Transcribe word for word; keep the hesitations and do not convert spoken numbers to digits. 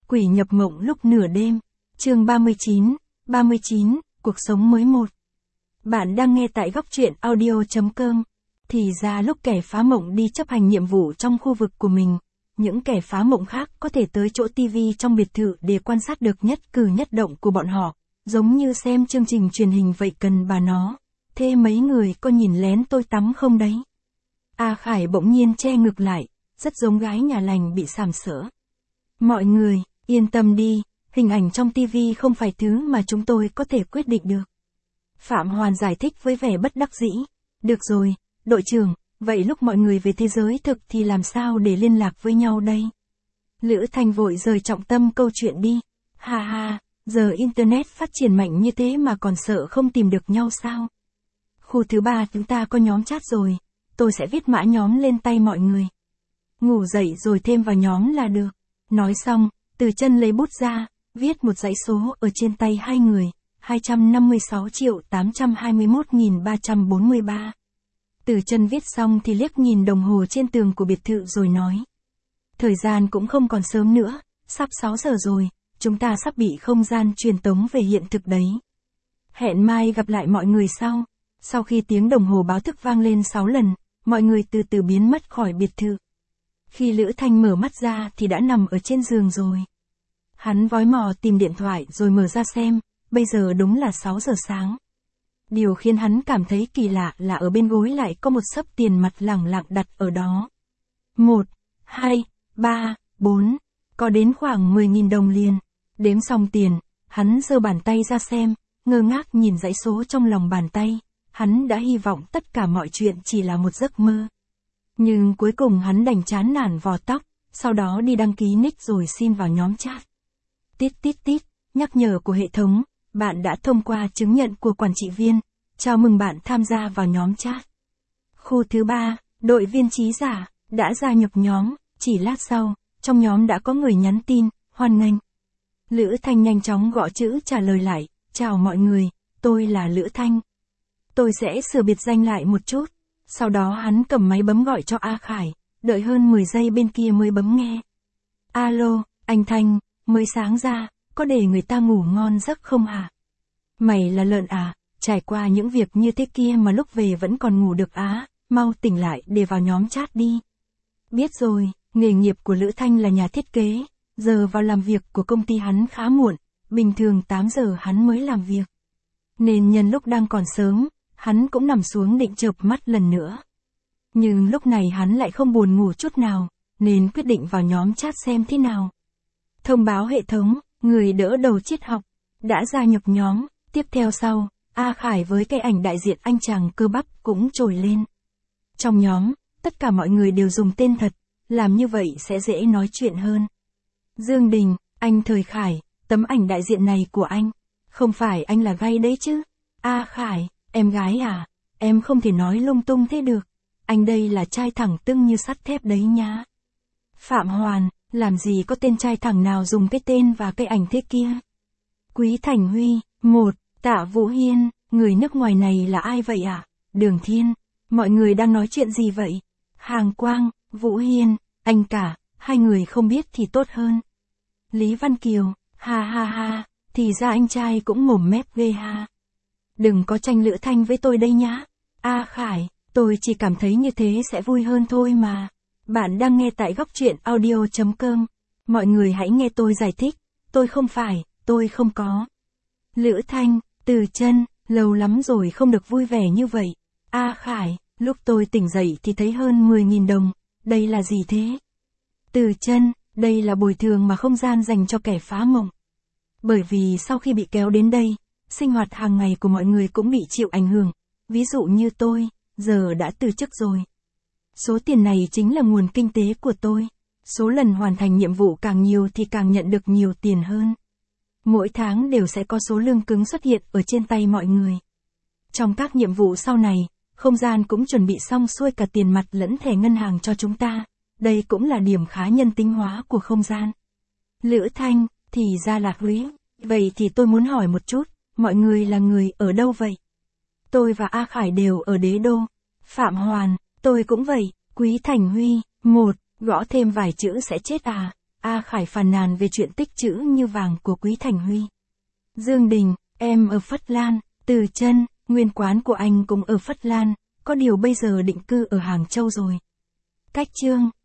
Quỷ nhập mộng lúc nửa đêm. Chương ba mươi chín, ba mươi chín, cuộc sống mới một. Bạn đang nghe tại góc truyện audio chấm com. Thì ra lúc kẻ phá mộng đi chấp hành nhiệm vụ trong khu vực của mình, những kẻ phá mộng khác có thể tới chỗ tivi trong biệt thự để quan sát được nhất cử nhất động của bọn họ, giống như xem chương trình truyền hình vậy cần bà nó. Thế mấy người có nhìn lén tôi tắm không đấy? A Khải bỗng nhiên che ngực lại, rất giống gái nhà lành bị sàm sỡ. Mọi người, yên tâm đi, hình ảnh trong tivi không phải thứ mà chúng tôi có thể quyết định được. Phạm Hoàn giải thích với vẻ bất đắc dĩ. Được rồi, đội trưởng, vậy lúc mọi người về thế giới thực thì làm sao để liên lạc với nhau đây? Lữ Thanh vội rời trọng tâm câu chuyện đi. Ha ha, giờ Internet phát triển mạnh như thế mà còn sợ không tìm được nhau sao? Khu thứ ba chúng ta có nhóm chat rồi, tôi sẽ viết mã nhóm lên tay mọi người. Ngủ dậy rồi thêm vào nhóm là được. Nói xong, Từ Chân lấy bút ra, viết một dãy số ở trên tay hai người, hai trăm năm mươi sáu triệu tám trăm hai mươi mốt nghìn ba trăm bốn mươi ba. Từ Chân viết xong thì liếc nhìn đồng hồ trên tường của biệt thự rồi nói. Thời gian cũng không còn sớm nữa, sắp sáu giờ rồi, chúng ta sắp bị không gian truyền tống về hiện thực đấy. Hẹn mai gặp lại mọi người sau. Sau khi tiếng đồng hồ báo thức vang lên sáu lần, mọi người từ từ biến mất khỏi biệt thự. Khi Lữ Thanh mở mắt ra thì đã nằm ở trên giường rồi. Hắn vói mò tìm điện thoại rồi mở ra xem, bây giờ đúng là sáu giờ sáng. Điều khiến hắn cảm thấy kỳ lạ là ở bên gối lại có một xấp tiền mặt lẳng lặng đặt ở đó. Một, hai, ba, bốn, có đến khoảng mười nghìn đồng liền. Đếm xong tiền, hắn giơ bàn tay ra xem, ngơ ngác nhìn dãy số trong lòng bàn tay. Hắn đã hy vọng tất cả mọi chuyện chỉ là một giấc mơ. Nhưng cuối cùng hắn đành chán nản vò tóc, sau đó đi đăng ký nick rồi xin vào nhóm chat. Tít tít tít, nhắc nhở của hệ thống, bạn đã thông qua chứng nhận của quản trị viên, chào mừng bạn tham gia vào nhóm chat. Khu thứ ba, đội viên trí giả, đã gia nhập nhóm, chỉ lát sau, trong nhóm đã có người nhắn tin, hoan nghênh. Lữ Thanh nhanh chóng gõ chữ trả lời lại, chào mọi người, tôi là Lữ Thanh. Tôi sẽ sửa biệt danh lại một chút. Sau đó hắn cầm máy bấm gọi cho A Khải, đợi hơn mười giây bên kia mới bấm nghe. Alo, anh Thanh, mới sáng ra, có để người ta ngủ ngon giấc không hả? Mày là lợn à, trải qua những việc như thế kia mà lúc về vẫn còn ngủ được á, mau tỉnh lại để vào nhóm chat đi. Biết rồi, nghề nghiệp của Lữ Thanh là nhà thiết kế, giờ vào làm việc của công ty hắn khá muộn, bình thường tám giờ hắn mới làm việc. Nên nhân lúc đang còn sớm, hắn cũng nằm xuống định chợp mắt lần nữa. Nhưng lúc này hắn lại không buồn ngủ chút nào, nên quyết định vào nhóm chat xem thế nào. Thông báo hệ thống, người đỡ đầu triết học, đã gia nhập nhóm, tiếp theo sau, A Khải với cái ảnh đại diện anh chàng cơ bắp cũng trồi lên. Trong nhóm, tất cả mọi người đều dùng tên thật, làm như vậy sẽ dễ nói chuyện hơn. Dương Đình, anh Thời Khải, tấm ảnh đại diện này của anh, không phải anh là gay đấy chứ? A Khải, em gái à, em không thể nói lung tung thế được. Anh đây là trai thẳng tưng như sắt thép đấy nhá. Phạm Hoàn, làm gì có tên trai thẳng nào dùng cái tên và cái ảnh thế kia. Quý Thành Huy, một, Tạ Vũ Hiên, người nước ngoài này là ai vậy ạ? À? Đường Thiên, mọi người đang nói chuyện gì vậy? Hàng Quang, Vũ Hiên, anh cả, hai người không biết thì tốt hơn. Lý Văn Kiều, ha ha ha, thì ra anh trai cũng mồm mép ghê ha. Đừng có tranh Lữ Thanh với tôi đây nhá. A Khải, tôi chỉ cảm thấy như thế sẽ vui hơn thôi mà. Bạn đang nghe tại góc truyện audio chấm com. Mọi người hãy nghe tôi giải thích. Tôi không phải, tôi không có. Lữ Thanh, Từ Chân, lâu lắm rồi không được vui vẻ như vậy. A Khải, lúc tôi tỉnh dậy thì thấy hơn mười nghìn đồng. Đây là gì thế? Từ Chân, đây là bồi thường mà không gian dành cho kẻ phá mộng. Bởi vì sau khi bị kéo đến đây, sinh hoạt hàng ngày của mọi người cũng bị chịu ảnh hưởng. Ví dụ như tôi, giờ đã từ chức rồi. Số tiền này chính là nguồn kinh tế của tôi. Số lần hoàn thành nhiệm vụ càng nhiều thì càng nhận được nhiều tiền hơn. Mỗi tháng đều sẽ có số lương cứng xuất hiện ở trên tay mọi người. Trong các nhiệm vụ sau này, không gian cũng chuẩn bị xong xuôi cả tiền mặt lẫn thẻ ngân hàng cho chúng ta. Đây cũng là điểm khá nhân tính hóa của không gian. Lữ Thanh, thì ra là Quý. Vậy thì tôi muốn hỏi một chút. Mọi người là người ở đâu vậy? Tôi và A Khải đều ở Đế Đô. Phạm Hoàn, tôi cũng vậy. Quý Thành Huy, một, gõ thêm vài chữ sẽ chết à? A Khải phàn nàn về chuyện tích trữ như vàng của Quý Thành Huy. Dương Đình, em ở Phất Lan. Từ Chân, nguyên quán của anh cũng ở Phất Lan, có điều bây giờ định cư ở Hàng Châu rồi. Cách Chương,